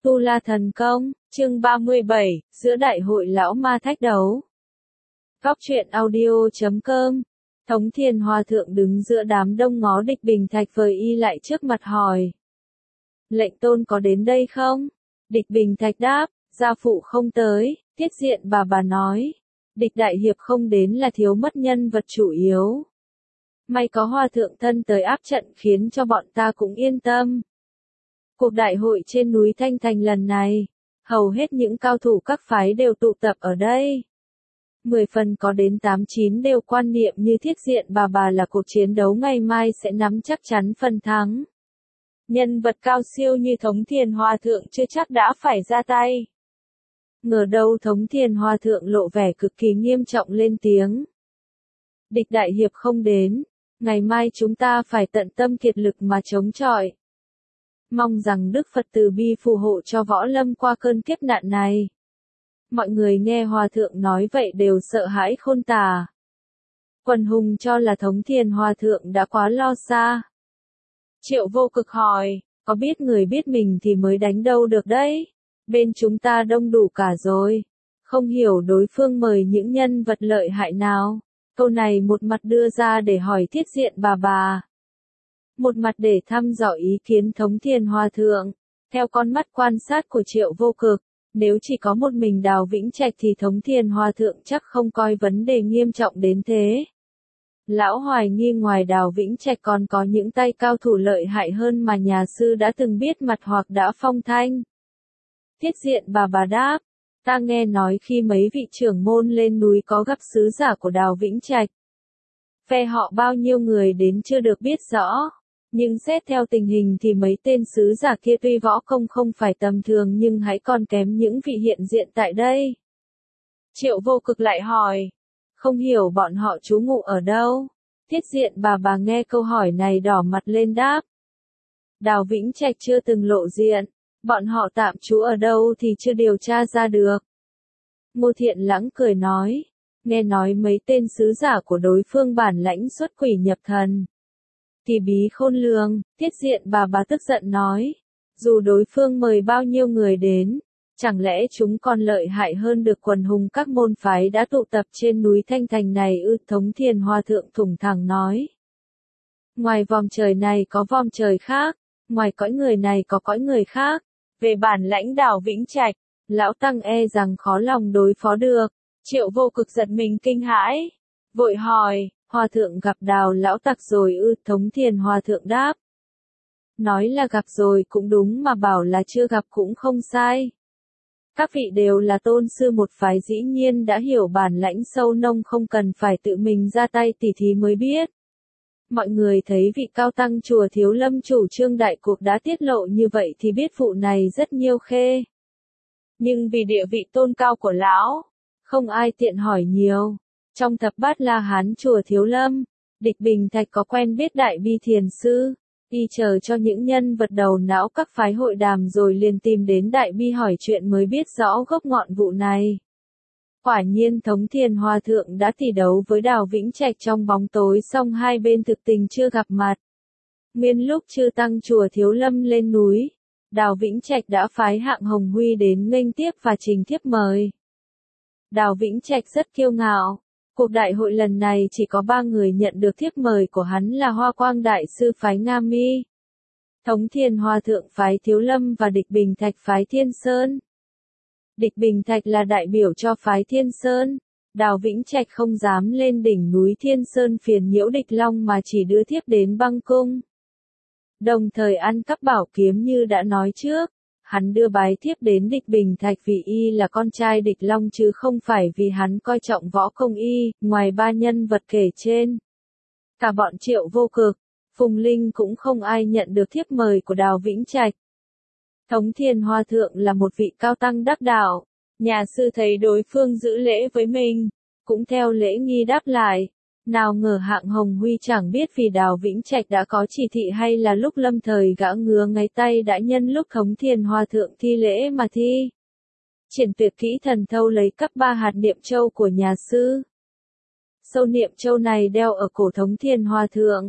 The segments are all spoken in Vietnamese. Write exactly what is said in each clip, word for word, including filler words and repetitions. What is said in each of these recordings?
Tu La Thần Công, chương ba mươi bảy, giữa đại hội lão ma thách đấu. Góc truyện audio chấm com. Thống Thiền Hòa Thượng đứng giữa đám đông ngó Địch Bình Thạch vời y lại trước mặt hỏi. Lệnh tôn có đến đây không? Địch Bình Thạch đáp, gia phụ không tới. Tiết Diện bà bà nói. Địch đại hiệp không đến là thiếu mất nhân vật chủ yếu. May có Hòa Thượng thân tới áp trận khiến cho bọn ta cũng yên tâm. Cuộc đại hội trên núi Thanh Thành lần này, hầu hết những cao thủ các phái đều tụ tập ở đây. Mười phần có đến tám chín đều quan niệm như Thiết Diện bà bà là cuộc chiến đấu ngày mai sẽ nắm chắc chắn phần thắng. Nhân vật cao siêu như Thống Thiền Hòa Thượng chưa chắc đã phải ra tay. Ngờ đâu Thống Thiền Hòa Thượng lộ vẻ cực kỳ nghiêm trọng lên tiếng. Địch đại hiệp không đến, ngày mai chúng ta phải tận tâm kiệt lực mà chống chọi. Mong rằng Đức Phật từ bi phù hộ cho võ lâm qua cơn kiếp nạn này. Mọi người nghe Hòa Thượng nói vậy đều sợ hãi khôn tả. Quần hùng cho là Thống Thiền Hòa Thượng đã quá lo xa. Triệu Vô Cực hỏi, có biết người biết mình thì mới đánh đâu được đấy. Bên chúng ta đông đủ cả rồi. Không hiểu đối phương mời những nhân vật lợi hại nào. Câu này một mặt đưa ra để hỏi Thiết Diện bà bà. Một mặt để thăm dò ý kiến Thống Thiền Hòa Thượng. Theo con mắt quan sát của Triệu Vô Cực, nếu chỉ có một mình Đào Vĩnh Trạch thì Thống Thiền Hòa Thượng chắc không coi vấn đề nghiêm trọng đến thế. Lão hoài nghi ngoài Đào Vĩnh Trạch còn có những tay cao thủ lợi hại hơn mà nhà sư đã từng biết mặt hoặc đã phong thanh. Tiết Diện bà bà đáp, ta nghe nói khi mấy vị trưởng môn lên núi có gặp sứ giả của Đào Vĩnh Trạch. Phe họ bao nhiêu người đến chưa được biết rõ. Nhưng xét theo tình hình thì mấy tên sứ giả kia tuy võ công không phải tầm thường nhưng hãy còn kém những vị hiện diện tại đây. Triệu Vô Cực lại hỏi, không hiểu bọn họ trú ngụ ở đâu? Tiết Diện bà bà nghe câu hỏi này đỏ mặt lên đáp. Đào Vĩnh Trạch chưa từng lộ diện, bọn họ tạm trú ở đâu thì chưa điều tra ra được. Ngô Thiện Lãng cười nói, nghe nói mấy tên sứ giả của đối phương bản lãnh xuất quỷ nhập thần. Kỳ bí khôn lường, Tiết Diện bà bà tức giận nói, dù đối phương mời bao nhiêu người đến, chẳng lẽ chúng còn lợi hại hơn được quần hùng các môn phái đã tụ tập trên núi Thanh Thành này ư? Thống Thiền Hòa Thượng thủng thẳng nói. Ngoài vòm trời này có vòm trời khác, ngoài cõi người này có cõi người khác, về bản lãnh Đào Vĩnh Trạch, lão tăng e rằng khó lòng đối phó được. Triệu Vô Cực giật mình kinh hãi, vội hỏi, Hòa Thượng gặp Đào lão tặc rồi ư? Thống Thiền Hòa Thượng đáp. Nói là gặp rồi cũng đúng mà bảo là chưa gặp cũng không sai. Các vị đều là tôn sư một phái dĩ nhiên đã hiểu bản lãnh sâu nông không cần phải tự mình ra tay tỉ thí mới biết. Mọi người thấy vị cao tăng chùa Thiếu Lâm chủ trương đại cuộc đã tiết lộ như vậy thì biết vụ này rất nhiêu khê. Nhưng vì địa vị tôn cao của lão, không ai tiện hỏi nhiều. Trong thập bát La Hán chùa Thiếu Lâm, Địch Bình Thạch có quen biết Đại Bi Thiền Sư, y chờ cho những nhân vật đầu não các phái hội đàm rồi liền tìm đến Đại Bi hỏi chuyện mới biết rõ gốc ngọn vụ này. Quả nhiên Thống Thiền Hòa Thượng đã tỷ đấu với Đào Vĩnh Trạch trong bóng tối song hai bên thực tình chưa gặp mặt. Nguyên lúc chư tăng chùa Thiếu Lâm lên núi, Đào Vĩnh Trạch đã phái Hạng Hồng Huy đến nghênh tiếp và trình thiếp mời. Đào Vĩnh Trạch rất kiêu ngạo. Cuộc đại hội lần này chỉ có ba người nhận được thiếp mời của hắn là Hoa Quang Đại Sư phái Nga Mi, Thống Thiền Hòa Thượng phái Thiếu Lâm và Địch Bình Thạch phái Thiên Sơn. Địch Bình Thạch là đại biểu cho phái Thiên Sơn. Đào Vĩnh Trạch không dám lên đỉnh núi Thiên Sơn phiền nhiễu Địch Long mà chỉ đưa thiếp đến băng cung. Đồng thời ăn cắp bảo kiếm như đã nói trước. Hắn đưa bái thiếp đến Địch Bình Thạch vì y là con trai Địch Long chứ không phải vì hắn coi trọng võ công y. Ngoài ba nhân vật kể trên, cả bọn Triệu Vô Cực, Phùng Linh cũng không ai nhận được thiếp mời của Đào Vĩnh Trạch. Thống Thiền Hòa Thượng là một vị cao tăng đắc đạo, nhà sư thấy đối phương giữ lễ với mình, cũng theo lễ nghi đáp lại. Nào ngờ Hạng Hồng Huy chẳng biết vì Đào Vĩnh Trạch đã có chỉ thị hay là lúc lâm thời gã ngứa ngáy tay đã nhân lúc Thống Thiền Hòa Thượng thi lễ mà thi. Triển tuyệt kỹ thần thâu lấy cắp ba hạt niệm châu của nhà sư. Sâu niệm châu này đeo ở cổ Thống Thiền Hòa Thượng.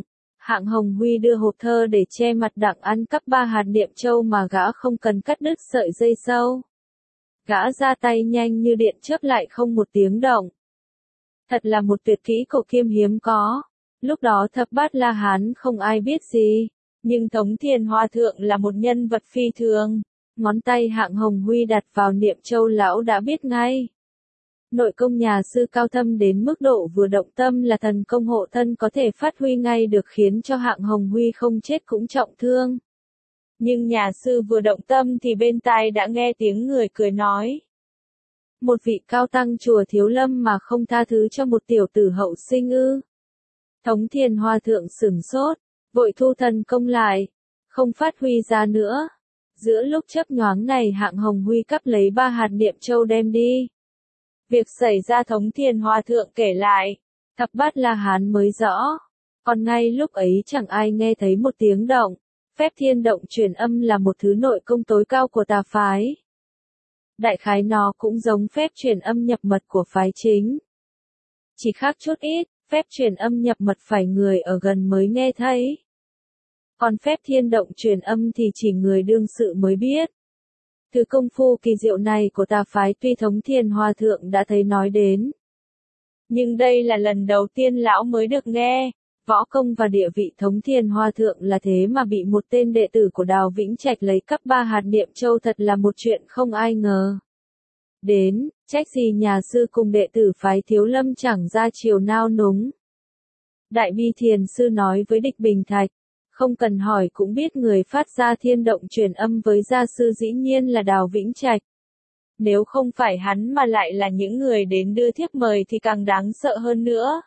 Hạng Hồng Huy đưa hộp thơ để che mặt Đặng ăn cắp ba hạt niệm châu mà gã không cần cắt đứt sợi dây sâu. Gã ra tay nhanh như điện chớp lại không một tiếng động. Thật là một tuyệt kỹ cổ kim hiếm có. Lúc đó thập bát La Hán không ai biết gì, nhưng Tống Thiền Hòa Thượng là một nhân vật phi thường. Ngón tay Hạng Hồng Huy đặt vào niệm châu lão đã biết ngay. Nội công nhà sư cao thâm đến mức độ vừa động tâm là thần công hộ thân có thể phát huy ngay được khiến cho Hạng Hồng Huy không chết cũng trọng thương. Nhưng nhà sư vừa động tâm thì bên tai đã nghe tiếng người cười nói. Một vị cao tăng chùa Thiếu Lâm mà không tha thứ cho một tiểu tử hậu sinh ư. Tống Thiền Hòa Thượng sửng sốt, vội thu thần công lại, không phát huy ra nữa. Giữa lúc chớp nhoáng này Hạng Hồng Huy cắp lấy ba hạt niệm châu đem đi. Việc xảy ra Tống Thiền Hòa Thượng kể lại, thập bát La Hán mới rõ. Còn ngay lúc ấy chẳng ai nghe thấy một tiếng động. Phép thiên động truyền âm là một thứ nội công tối cao của tà phái. Đại khái nó cũng giống phép truyền âm nhập mật của phái chính. Chỉ khác chút ít, phép truyền âm nhập mật phải người ở gần mới nghe thấy. Còn phép thiên động truyền âm thì chỉ người đương sự mới biết. Thứ công phu kỳ diệu này của tà phái tuy Tống Thiền Hòa Thượng đã thấy nói đến. Nhưng đây là lần đầu tiên lão mới được nghe. Võ công và địa vị Tống Thiền Hòa Thượng là thế mà bị một tên đệ tử của Đào Vĩnh Trạch lấy cắp ba hạt niệm châu thật là một chuyện không ai ngờ. Đến, trách gì nhà sư cùng đệ tử phái Thiếu Lâm chẳng ra chiều nao núng. Đại Bi Thiền sư nói với Địch Bình Thạch, không cần hỏi cũng biết người phát ra thiên động truyền âm với gia sư dĩ nhiên là Đào Vĩnh Trạch. Nếu không phải hắn mà lại là những người đến đưa thiếp mời thì càng đáng sợ hơn nữa.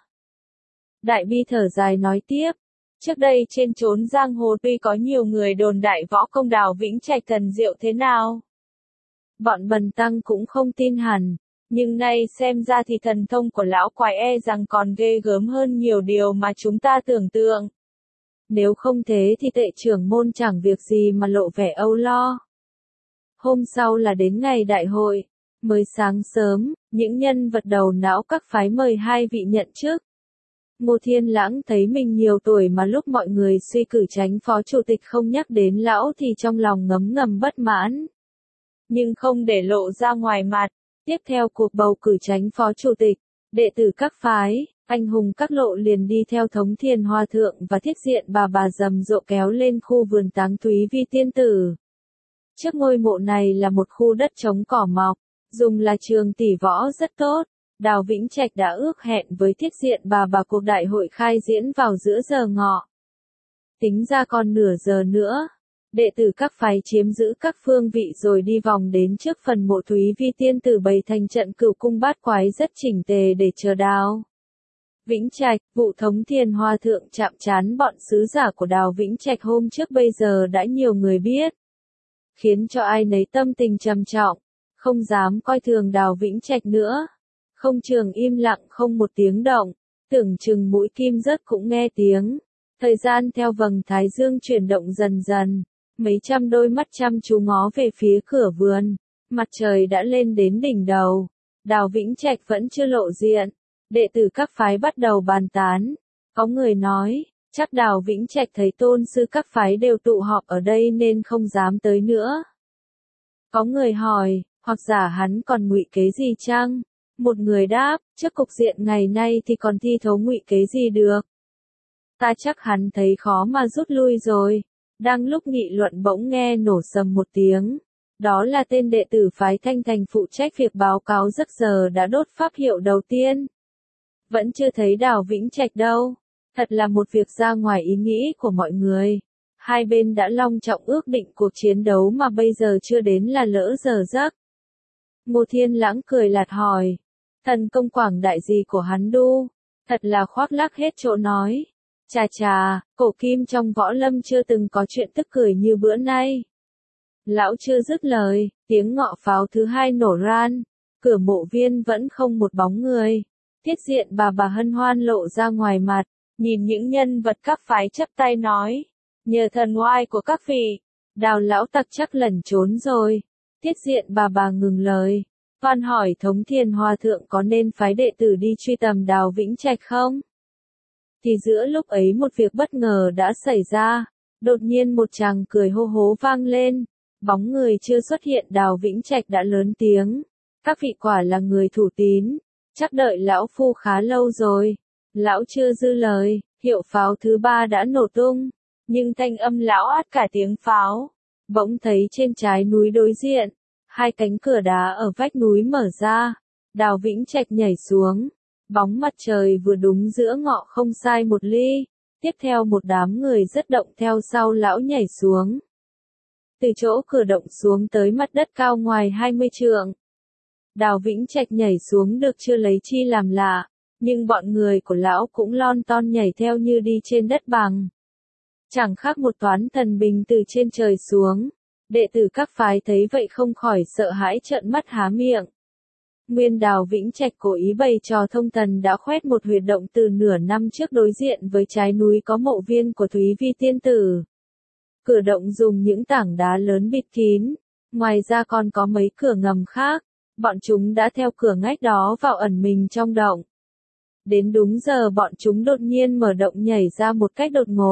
Đại Bi thở dài nói tiếp, trước đây trên chốn giang hồ tuy có nhiều người đồn đại võ công Đào Vĩnh Trạch thần diệu thế nào. Bọn bần tăng cũng không tin hẳn, nhưng nay xem ra thì thần thông của lão quái e rằng còn ghê gớm hơn nhiều điều mà chúng ta tưởng tượng. Nếu không thế thì tệ trưởng môn chẳng việc gì mà lộ vẻ âu lo. Hôm sau là đến ngày đại hội, mới sáng sớm, những nhân vật đầu não các phái mời hai vị nhận chức. Ngô Thiên Lãng thấy mình nhiều tuổi mà lúc mọi người suy cử tránh phó chủ tịch không nhắc đến lão thì trong lòng ngấm ngầm bất mãn. Nhưng không để lộ ra ngoài mặt, tiếp theo cuộc bầu cử tránh phó chủ tịch, đệ tử các phái, anh hùng các lộ liền đi theo Tống Thiền Hòa Thượng và Thiết Diện bà bà rầm rộ kéo lên khu vườn táng Thúy Vi Tiên Tử. Trước ngôi mộ này là một khu đất trống cỏ mọc, dùng là trường tỷ võ rất tốt. Đào Vĩnh Trạch đã ước hẹn với Thiết Diện bà bà cuộc đại hội khai diễn vào giữa giờ ngọ. Tính ra còn nửa giờ nữa, đệ tử các phái chiếm giữ các phương vị rồi đi vòng đến trước phần mộ Thúy Vi Tiên Tử bày thành trận cửu cung bát quái rất chỉnh tề để chờ Đào Vĩnh Trạch. Vụ Tống Thiền Hòa Thượng chạm trán bọn sứ giả của Đào Vĩnh Trạch hôm trước bây giờ đã nhiều người biết, khiến cho ai nấy tâm tình trầm trọng, không dám coi thường Đào Vĩnh Trạch nữa. Không trường im lặng không một tiếng động, tưởng chừng mũi kim rớt cũng nghe tiếng. Thời gian theo vầng thái dương chuyển động dần dần, mấy trăm đôi mắt chăm chú ngó về phía cửa vườn, mặt trời đã lên đến đỉnh đầu. Đào Vĩnh Trạch vẫn chưa lộ diện, đệ tử các phái bắt đầu bàn tán. Có người nói, chắc Đào Vĩnh Trạch thấy tôn sư các phái đều tụ họp ở đây nên không dám tới nữa. Có người hỏi, hoặc giả hắn còn ngụy kế gì chăng? Một người đáp, trước cục diện ngày nay thì còn thi thố ngụy kế gì được. Ta chắc hắn thấy khó mà rút lui rồi. Đang lúc nghị luận bỗng nghe nổ sầm một tiếng. Đó là tên đệ tử phái Thanh Thành phụ trách việc báo cáo giấc giờ đã đốt pháp hiệu đầu tiên. Vẫn chưa thấy Đào Vĩnh Trạch đâu. Thật là một việc ra ngoài ý nghĩ của mọi người. Hai bên đã long trọng ước định cuộc chiến đấu mà bây giờ chưa đến là lỡ giờ giấc. Ngô Thiên Lãng cười lạt hỏi. Thần công quảng đại gì của hắn đu, thật là khoác lác hết chỗ nói. Chà chà, cổ kim trong võ lâm chưa từng có chuyện tức cười như bữa nay. Lão chưa dứt lời, tiếng ngọ pháo thứ hai nổ ran, cửa mộ viên vẫn không một bóng người. Thiết Diện bà bà hân hoan lộ ra ngoài mặt, nhìn những nhân vật các phái chắp tay nói, nhờ thần oai của các vị, Đào lão tặc chắc lẩn trốn rồi. Thiết Diện bà bà ngừng lời, toan hỏi Tống Thiền Hòa Thượng có nên phái đệ tử đi truy tầm Đào Vĩnh Trạch không? Thì giữa lúc ấy một việc bất ngờ đã xảy ra, đột nhiên một chàng cười hô hố vang lên, bóng người chưa xuất hiện Đào Vĩnh Trạch đã lớn tiếng, các vị quả là người thủ tín, chắc đợi lão phu khá lâu rồi. Lão chưa dư lời, hiệu pháo thứ ba đã nổ tung, nhưng thanh âm lão át cả tiếng pháo. Bỗng thấy trên trái núi đối diện, hai cánh cửa đá ở vách núi mở ra, Đào Vĩnh Trạch nhảy xuống, bóng mặt trời vừa đúng giữa ngọ không sai một ly, tiếp theo một đám người rất động theo sau lão nhảy xuống. Từ chỗ cửa động xuống tới mặt đất cao ngoài hai mươi trượng. Đào Vĩnh Trạch nhảy xuống được chưa lấy chi làm lạ, nhưng bọn người của lão cũng lon ton nhảy theo như đi trên đất bằng. Chẳng khác một toán thần bình từ trên trời xuống, đệ tử các phái thấy vậy không khỏi sợ hãi trợn mắt há miệng. Nguyên Đào Vĩnh Trạch cố ý bày trò thông thần đã khoét một huyệt động từ nửa năm trước đối diện với trái núi có mộ viên của Thúy Vi tiên tử. Cửa động dùng những tảng đá lớn bịt kín, ngoài ra còn có mấy cửa ngầm khác, bọn chúng đã theo cửa ngách đó vào ẩn mình trong động. Đến đúng giờ bọn chúng đột nhiên mở động nhảy ra một cách đột ngột,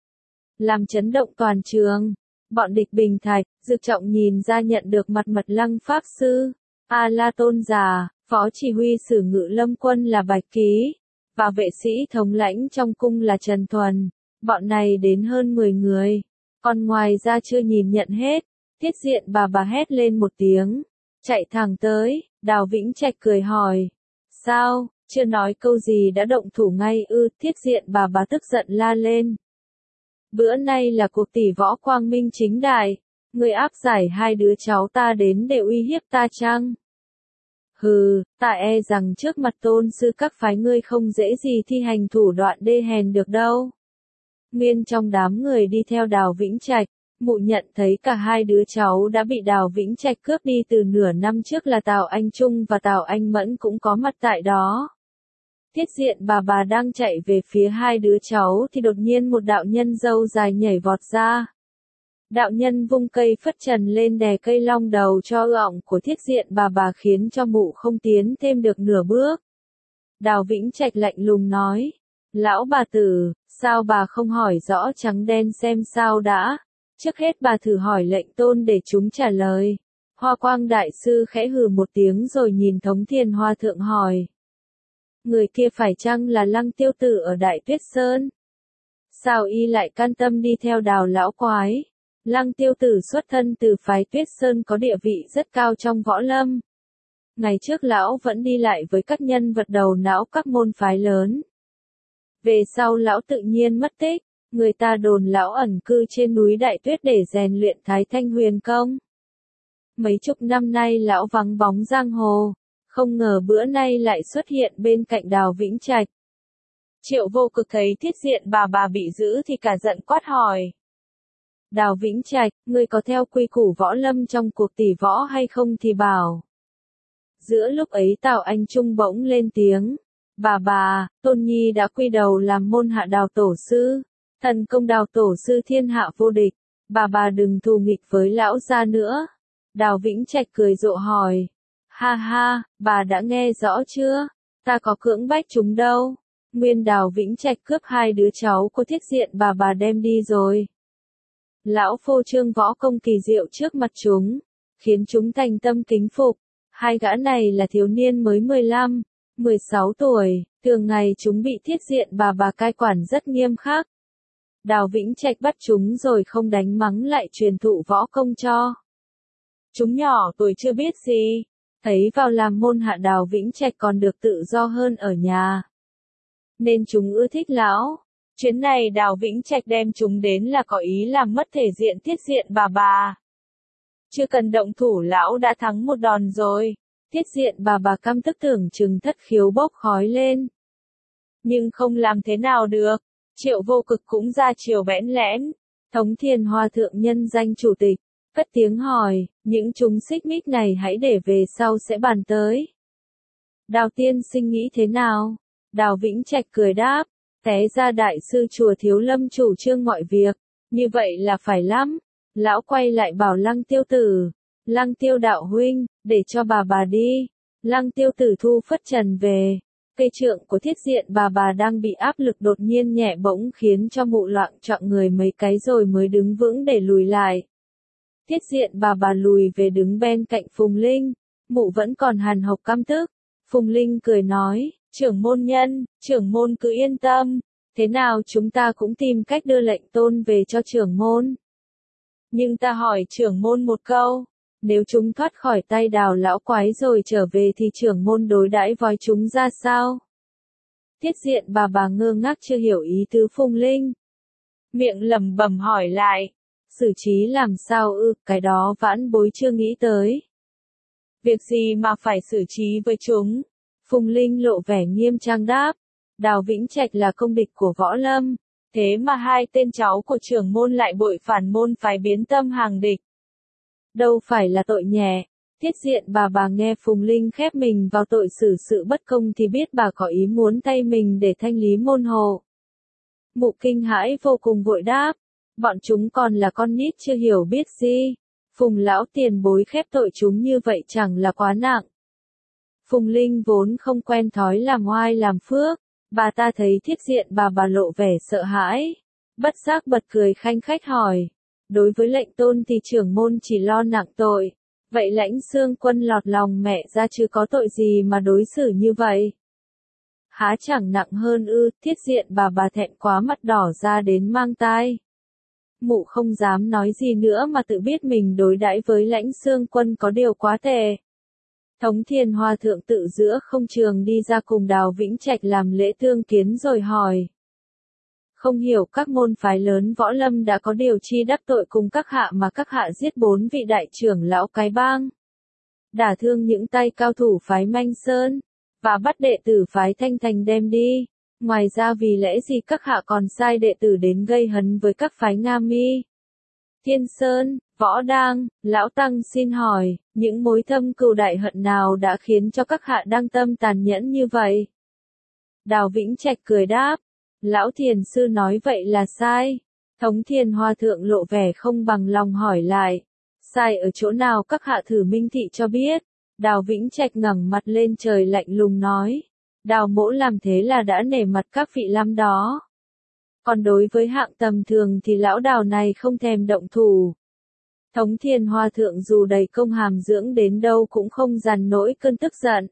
làm chấn động toàn trường. Bọn địch bình thạch, Dực Trọng nhìn ra nhận được mặt Mật Lăng Pháp Sư, A La Tôn Già, Phó Chỉ huy Sử Ngự Lâm Quân là Bạch Ký, và vệ sĩ thống lãnh trong cung là Trần Thuần. Bọn này đến hơn mười người, còn ngoài ra chưa nhìn nhận hết. Tiết Diện bà bà hét lên một tiếng, chạy thẳng tới. Đào Vĩnh Trạch cười hỏi, sao, chưa nói câu gì đã động thủ ngay ư? Tiết Diện bà bà tức giận la lên. Bữa nay là cuộc tỷ võ quang minh chính đại, người áp giải hai đứa cháu ta đến để uy hiếp ta chăng? Hừ, ta e rằng trước mặt tôn sư các phái ngươi không dễ gì thi hành thủ đoạn đê hèn được đâu. Nguyên trong đám người đi theo Đào Vĩnh Trạch, mụ nhận thấy cả hai đứa cháu đã bị Đào Vĩnh Trạch cướp đi từ nửa năm trước là Tào Anh Trung và Tào Anh Mẫn cũng có mặt tại đó. Tiết Diện bà bà đang chạy về phía hai đứa cháu thì đột nhiên một đạo nhân râu dài nhảy vọt ra. Đạo nhân vung cây phất trần lên đè cây long đầu cho ọng của Thiết Diện bà bà khiến cho mụ không tiến thêm được nửa bước. Đào Vĩnh Trạch lạnh lùng nói, lão bà tử, sao bà không hỏi rõ trắng đen xem sao đã, trước hết bà thử hỏi lệnh tôn để chúng trả lời. Hoa Quang Đại Sư khẽ hừ một tiếng rồi nhìn Thống Thiền Hòa Thượng hỏi. Người kia phải chăng là Lăng Tiêu Tử ở Đại Tuyết Sơn? Sao y lại can tâm đi theo Đào lão quái? Lăng Tiêu Tử xuất thân từ phái Tuyết Sơn có địa vị rất cao trong võ lâm. Ngày trước lão vẫn đi lại với các nhân vật đầu não các môn phái lớn. Về sau lão tự nhiên mất tích, người ta đồn lão ẩn cư trên núi Đại Tuyết để rèn luyện Thái Thanh Huyền Công. Mấy chục năm nay lão vắng bóng giang hồ, không ngờ bữa nay lại xuất hiện bên cạnh Đào Vĩnh Trạch. Triệu Vô Cực thấy Thiết Diện bà bà bị giữ thì cả giận quát hỏi. Đào Vĩnh Trạch, ngươi có theo quy củ võ lâm trong cuộc tỷ võ hay không thì bảo. Giữa lúc ấy Tào Anh Trung bỗng lên tiếng. Bà bà, Tôn Nhi đã quy đầu làm môn hạ Đào Tổ Sư. Thần công Đào Tổ Sư thiên hạ vô địch. Bà bà đừng thù nghịch với lão gia nữa. Đào Vĩnh Trạch cười rộ hỏi. Ha ha, bà đã nghe rõ chưa? Ta có cưỡng bách chúng đâu. Nguyên Đào Vĩnh Trạch cướp hai đứa cháu của Thiết Diện bà bà đem đi rồi. Lão phô trương võ công kỳ diệu trước mặt chúng, khiến chúng thành tâm kính phục. Hai gã này là thiếu niên mới mười lăm, mười sáu tuổi, thường ngày chúng bị Thiết Diện bà bà cai quản rất nghiêm khắc. Đào Vĩnh Trạch bắt chúng rồi không đánh mắng lại truyền thụ võ công cho. Chúng nhỏ tuổi chưa biết gì, thấy vào làm môn hạ Đào Vĩnh Trạch còn được tự do hơn ở nhà. Nên chúng ưa thích lão. Chuyến này Đào Vĩnh Trạch đem chúng đến là có ý làm mất thể diện Thiết Diện bà bà. Chưa cần động thủ lão đã thắng một đòn rồi. Thiết Diện bà bà căm tức tưởng chừng thất khiếu bốc khói lên. Nhưng không làm thế nào được. Triệu Vô Cực cũng ra chiều bẽn lẽn. Thống Thiền Hòa Thượng nhân danh chủ tịch, cất tiếng hỏi, những chúng xích mích này hãy để về sau sẽ bàn tới. Đào tiên sinh nghĩ thế nào? Đào Vĩnh Trạch cười đáp, té ra đại sư chùa Thiếu Lâm chủ trương mọi việc, như vậy là phải lắm. Lão quay lại bảo Lăng Tiêu Tử, Lăng Tiêu đạo huynh, để cho bà bà đi. Lăng Tiêu Tử thu phất trần về, Cây trượng của Thiết Diện bà bà đang bị áp lực đột nhiên nhẹ bỗng khiến cho mụ loạng choạng người mấy cái rồi mới đứng vững để lùi lại. Thiết Diện bà bà lùi về đứng bên cạnh Phùng Linh, mụ vẫn còn hàn hộc căm tức. Phùng Linh cười nói, trưởng môn nhân, trưởng môn cứ yên tâm, thế nào chúng ta cũng tìm cách đưa lệnh tôn về cho trưởng môn. Nhưng ta hỏi trưởng môn một câu, nếu chúng thoát khỏi tay Đào lão quái rồi trở về thì trưởng môn đối đãi với chúng ra sao? Thiết Diện bà bà ngơ ngác chưa hiểu ý tứ Phùng Linh. Miệng lẩm bẩm hỏi lại, xử trí làm sao ư, cái đó vãn bối chưa nghĩ tới. Việc gì mà phải xử trí với chúng? Phùng Linh lộ vẻ nghiêm trang đáp, Đào Vĩnh Trạch là công địch của Võ Lâm, thế mà hai tên cháu của trưởng môn lại bội phản môn phái biến tâm hàng địch. Đâu phải là tội nhẹ. Thiết Diện bà bà nghe Phùng Linh khép mình vào tội xử sự bất công thì biết bà có ý muốn tay mình để thanh lý môn hộ. Mụ kinh hãi vô cùng vội đáp, bọn chúng còn là con nít chưa hiểu biết gì. Phùng lão tiền bối khép tội chúng như vậy chẳng là quá nặng. Phùng Linh vốn không quen thói làm oai làm phước, bà ta thấy Thiết Diện bà bà lộ vẻ sợ hãi, bất giác bật cười khanh khách hỏi, đối với lệnh tôn thì trưởng môn chỉ lo nặng tội, vậy Lãnh Xương Quân lọt lòng mẹ ra chứ có tội gì mà đối xử như vậy? Há chẳng nặng hơn ư? Thiết Diện bà bà thẹn quá mặt đỏ ra đến mang tai. Mụ không dám nói gì nữa mà tự biết mình đối đãi với Lãnh Xương Quân có điều quá tệ. Thống Thiên Hòa Thượng tự giữa không trường đi ra cùng Đào Vĩnh Trạch làm lễ tương kiến rồi hỏi. Không hiểu các môn phái lớn Võ Lâm đã có điều chi đắc tội cùng các hạ mà các hạ giết bốn vị đại trưởng lão cái bang. Đả thương những tay cao thủ phái Manh Sơn, và bắt đệ tử phái Thanh Thành đem đi. Ngoài ra vì lẽ gì các hạ còn sai đệ tử đến gây hấn với các phái Nga Mi, Thiên Sơn, Võ Đang, Lão Tăng xin hỏi, những mối thâm cừu đại hận nào đã khiến cho các hạ đăng tâm tàn nhẫn như vậy? Đào Vĩnh Trạch cười đáp, Lão Thiền Sư nói vậy là sai. Thống Thiên Hòa Thượng lộ vẻ không bằng lòng hỏi lại, sai ở chỗ nào các hạ thử minh thị cho biết. Đào Vĩnh Trạch ngẩng mặt lên trời lạnh lùng nói, Đào mỗ làm thế là đã nể mặt các vị lắm đó. Còn đối với hạng tầm thường thì lão Đào này không thèm động thủ. Thống Thiên Hòa Thượng dù đầy công hàm dưỡng đến đâu cũng không dằn nổi cơn tức giận.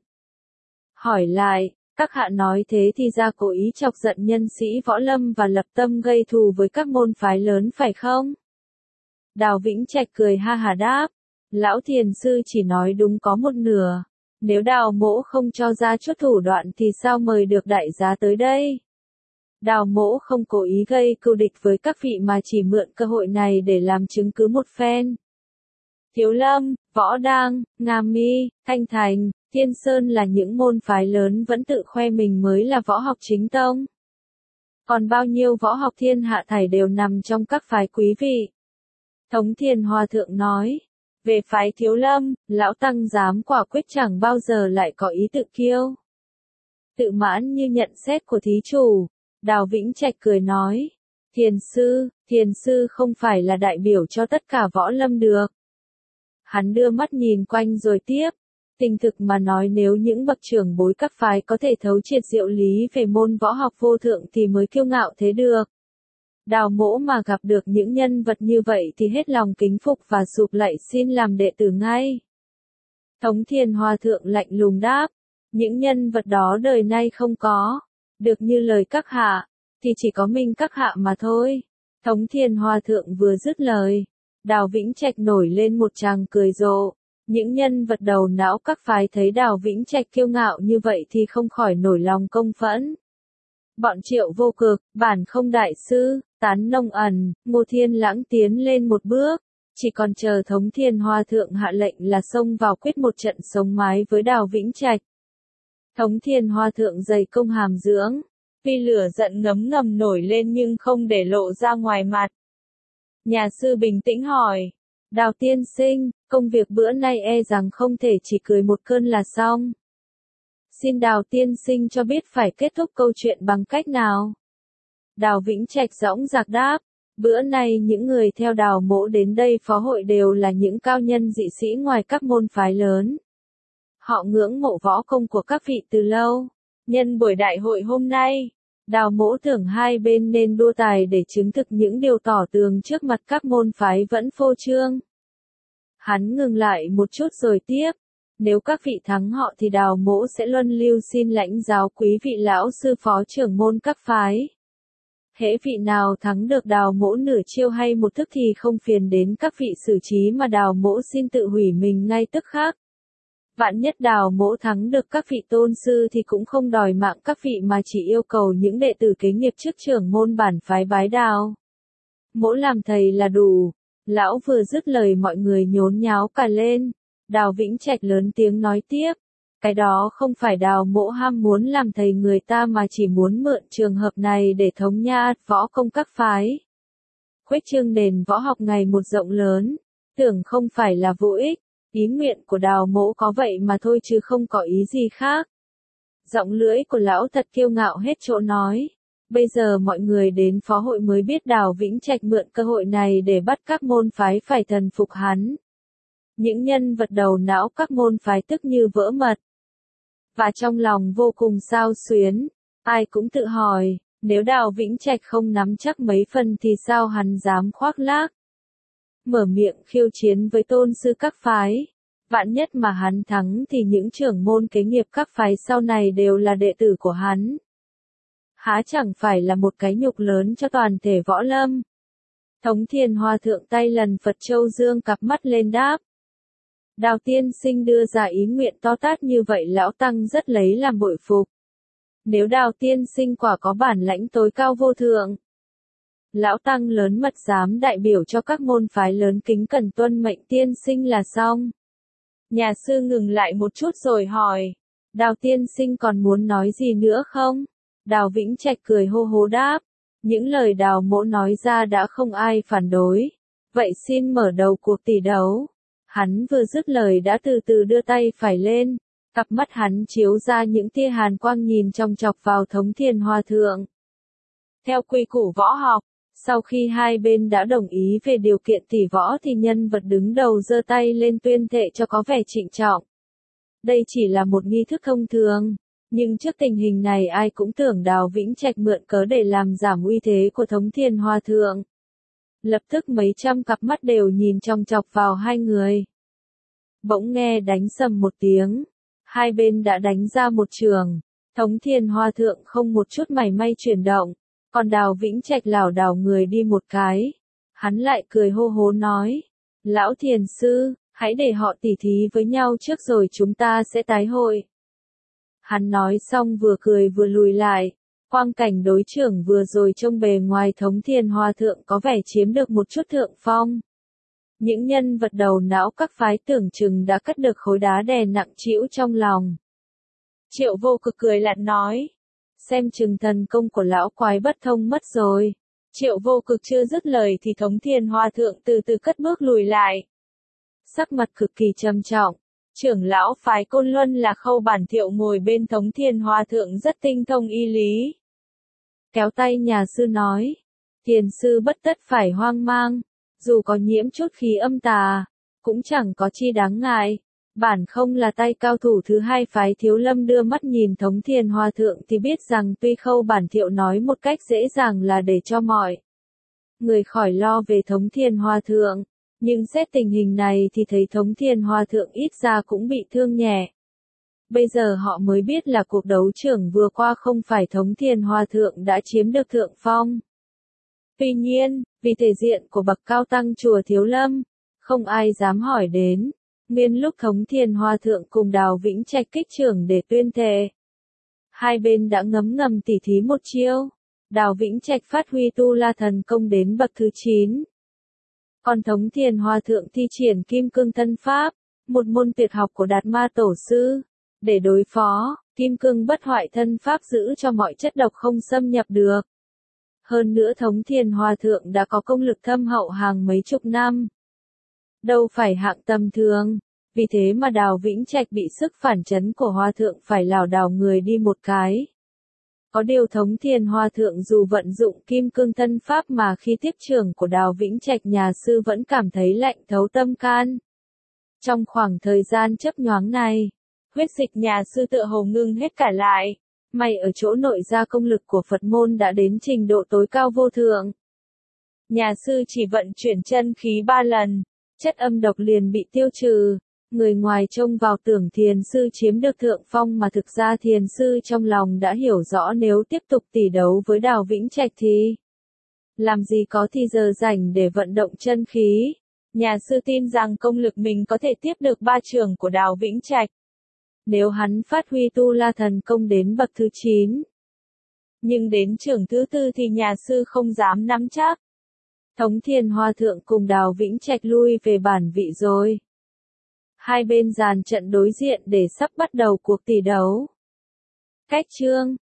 Hỏi lại, các hạ nói thế thì ra cố ý chọc giận nhân sĩ Võ Lâm và lập tâm gây thù với các môn phái lớn phải không? Đào Vĩnh Trạch cười ha hà đáp, Lão Thiền Sư chỉ nói đúng có một nửa. Nếu Đào mỗ không cho ra chút thủ đoạn thì sao mời được đại giá tới đây? Đào mỗ không cố ý gây cừu địch với các vị mà chỉ mượn cơ hội này để làm chứng cứ một phen. Thiếu Lâm, Võ Đang, Nga Mi, Thanh Thành, Thiên Sơn là những môn phái lớn vẫn tự khoe mình mới là võ học chính tông. Còn bao nhiêu võ học thiên hạ thảy đều nằm trong các phái quý vị. Thống Thiên Hòa Thượng nói, về phái Thiếu Lâm, Lão Tăng dám quả quyết chẳng bao giờ lại có ý tự kiêu. Tự mãn như nhận xét của thí chủ. Đào Vĩnh Trạch cười nói, Thiền Sư, Thiền Sư không phải là đại biểu cho tất cả Võ Lâm được. Hắn đưa mắt nhìn quanh rồi tiếp, tình thực mà nói nếu những bậc trưởng bối các phái có thể thấu triệt diệu lý về môn võ học vô thượng thì mới kiêu ngạo thế được. Đào mỗ mà gặp được những nhân vật như vậy thì hết lòng kính phục và sụp lạy xin làm đệ tử ngay. Thống Thiên Hòa Thượng lạnh lùng đáp, những nhân vật đó đời nay không có. Được như lời các hạ, thì chỉ có mình các hạ mà thôi. Thống Thiên Hòa Thượng vừa dứt lời, Đào Vĩnh Trạch nổi lên một tràng cười rộ. Những nhân vật đầu não các phái thấy Đào Vĩnh Trạch kiêu ngạo như vậy thì không khỏi nổi lòng công phẫn. Bọn Triệu Vô Cực, Bản Không Đại Sư, Tán Nông Ẩn, Ngô Thiên Lãng tiến lên một bước, chỉ còn chờ Thống Thiên Hòa Thượng hạ lệnh là xông vào quyết một trận sống mái với Đào Vĩnh Trạch. Thống Thiên Hòa Thượng dày công hàm dưỡng, vì lửa giận ngấm ngầm nổi lên nhưng không để lộ ra ngoài mặt. Nhà sư bình tĩnh hỏi, Đào tiên sinh, công việc bữa nay e rằng không thể chỉ cười một cơn là xong. Xin Đào tiên sinh cho biết phải kết thúc câu chuyện bằng cách nào? Đào Vĩnh Trạch dõng dạc đáp, bữa nay những người theo Đào mỗ đến đây phó hội đều là những cao nhân dị sĩ ngoài các môn phái lớn. Họ ngưỡng mộ võ công của các vị từ lâu, Nhân buổi đại hội hôm nay, Đào Mỗ tưởng hai bên nên đua tài để chứng thực những điều tỏ tường trước mặt các môn phái vẫn phô trương. Hắn ngừng lại một chút rồi tiếp. Nếu các vị thắng họ thì Đào Mỗ sẽ luân lưu xin lãnh giáo quý vị lão sư phó trưởng môn các phái. Hễ vị nào thắng được Đào Mỗ nửa chiêu hay một thức thì không phiền đến các vị xử trí mà Đào Mỗ xin tự hủy mình ngay tức khắc. Vạn nhất Đào Mỗ thắng được các vị tôn sư thì cũng không đòi mạng các vị mà chỉ yêu cầu những đệ tử kế nghiệp trước trưởng môn bản phái bái Đào Mỗ làm thầy là đủ. Lão vừa dứt lời mọi người nhốn nháo cả lên. Đào Vĩnh Trạch lớn tiếng nói tiếp. Cái đó không phải Đào Mỗ ham muốn làm thầy người ta mà chỉ muốn mượn trường hợp này để thống nha võ công các phái. Khuếch trương nền võ học ngày một rộng lớn. Tưởng không phải là vô ích. Ý nguyện của Đào Mỗ có vậy mà thôi chứ không có ý gì khác. Giọng lưỡi của lão thật kiêu ngạo hết chỗ nói. Bây giờ mọi người đến phó hội mới biết Đào Vĩnh Trạch mượn cơ hội này để bắt các môn phái phải thần phục hắn. Những nhân vật đầu não các môn phái tức như vỡ mật. Và trong lòng vô cùng xao xuyến, ai cũng tự hỏi, nếu Đào Vĩnh Trạch không nắm chắc mấy phần thì sao hắn dám khoác lác. Mở miệng khiêu chiến với tôn sư các phái. Vạn nhất mà hắn thắng thì những trưởng môn kế nghiệp các phái sau này đều là đệ tử của hắn. Há chẳng phải là một cái nhục lớn cho toàn thể võ lâm. Thống Thiền Hòa Thượng tay lần Phật Châu dương cặp mắt lên đáp. Đào tiên sinh đưa ra ý nguyện to tát như vậy lão tăng rất lấy làm bội phục. Nếu Đào tiên sinh quả có bản lãnh tối cao vô thượng, lão tăng lớn mật dám đại biểu cho các môn phái lớn kính cẩn tuân mệnh tiên sinh là xong. Nhà sư ngừng lại một chút rồi hỏi, Đào tiên sinh còn muốn nói gì nữa không? Đào Vĩnh Trạch cười hô hố đáp, những lời Đào Mỗ nói ra đã không ai phản đối. Vậy xin mở đầu cuộc tỷ đấu. Hắn vừa dứt lời đã từ từ đưa tay phải lên, cặp mắt hắn chiếu ra những tia hàn quang nhìn chòng chọc vào Thống Thiền Hòa Thượng. Theo quy củ võ học, sau khi hai bên đã đồng ý về điều kiện tỷ võ thì nhân vật đứng đầu giơ tay lên tuyên thệ cho có vẻ trịnh trọng. Đây chỉ là một nghi thức thông thường, nhưng trước tình hình này ai cũng tưởng Đào Vĩnh Trạch mượn cớ để làm giảm uy thế của Thống Thiền Hòa Thượng. Lập tức mấy trăm cặp mắt đều nhìn chòng chọc vào hai người. Bỗng nghe đánh sầm một tiếng, hai bên đã đánh ra một trường. Thống Thiền Hòa Thượng không một chút mảy may chuyển động, còn Đào Vĩnh Trạch lảo đảo người đi một cái. Hắn lại cười hô hố nói, lão thiền sư, hãy để họ tỉ thí với nhau trước rồi chúng ta sẽ tái hội. Hắn nói xong vừa cười vừa lùi lại. Quang cảnh đối trưởng vừa rồi trông bề ngoài Thống Thiền Hòa Thượng có vẻ chiếm được một chút thượng phong. Những nhân vật đầu não các phái tưởng chừng đã cất được khối đá đè nặng trĩu trong lòng. Triệu Vô Cực cười lạnh nói, xem chừng thần công của lão quái bất thông mất rồi. Triệu Vô Cực chưa dứt lời thì Thống Thiền Hòa Thượng từ từ cất bước lùi lại. Sắc mặt cực kỳ trầm trọng. Trưởng lão phái Côn Luân là Khâu Bản Thiệu ngồi bên Thống Thiền Hòa Thượng rất tinh thông y lý. Kéo tay nhà sư nói, thiền sư bất tất phải hoang mang, dù có nhiễm chút khí âm tà, cũng chẳng có chi đáng ngại. Bản không là tay cao thủ thứ hai phái Thiếu Lâm đưa mắt nhìn Thống Thiền Hòa Thượng thì biết rằng tuy Khâu Bản Thiệu nói một cách dễ dàng là để cho mọi người khỏi lo về Thống Thiền Hòa Thượng, nhưng xét tình hình này thì thấy Thống Thiền Hòa Thượng ít ra cũng bị thương nhẹ. Bây giờ họ mới biết là cuộc đấu trưởng vừa qua không phải Thống Thiền Hòa Thượng đã chiếm được thượng phong. Tuy nhiên, vì thể diện của bậc cao tăng chùa Thiếu Lâm, không ai dám hỏi đến. Nguyên lúc Thống Thiền Hòa Thượng cùng Đào Vĩnh Trạch kích trưởng để tuyên thệ, hai bên đã ngấm ngầm tỉ thí một chiêu. Đào Vĩnh Trạch phát huy tu la thần công đến bậc thứ chín. Còn Thống Thiền Hòa Thượng thi triển Kim Cương Thân Pháp, một môn tuyệt học của Đạt Ma Tổ Sư. Để đối phó, Kim Cương Bất Hoại Thân Pháp giữ cho mọi chất độc không xâm nhập được. Hơn nữa Thống Thiền Hòa Thượng đã có công lực thâm hậu hàng mấy chục năm. Đâu phải hạng tầm thường, vì thế mà Đào Vĩnh Trạch bị sức phản chấn của Hòa Thượng phải lảo đảo người đi một cái. Có điều Thống Thiền Hòa Thượng dù vận dụng Kim Cương Thân Pháp mà khi tiếp trưởng của Đào Vĩnh Trạch nhà sư vẫn cảm thấy lạnh thấu tâm can. Trong khoảng thời gian chớp nhoáng này, huyết dịch nhà sư tựa hồ ngưng hết cả lại. May ở chỗ nội gia công lực của Phật môn đã đến trình độ tối cao vô thượng. Nhà sư chỉ vận chuyển chân khí ba lần, chất âm độc liền bị tiêu trừ. Người ngoài trông vào tưởng thiền sư chiếm được thượng phong mà thực ra thiền sư trong lòng đã hiểu rõ nếu tiếp tục tỷ đấu với Đào Vĩnh Trạch thì làm gì có thì giờ rảnh để vận động chân khí. Nhà sư tin rằng công lực mình có thể tiếp được ba trường của Đào Vĩnh Trạch. Nếu hắn phát huy tu la thần công đến bậc thứ chín. Nhưng đến trường thứ tư thì nhà sư không dám nắm chắc. Thống Thiền Hòa Thượng cùng Đào Vĩnh Trạch lui về bản vị rồi. Hai bên dàn trận đối diện để sắp bắt đầu cuộc tỷ đấu. Cách chương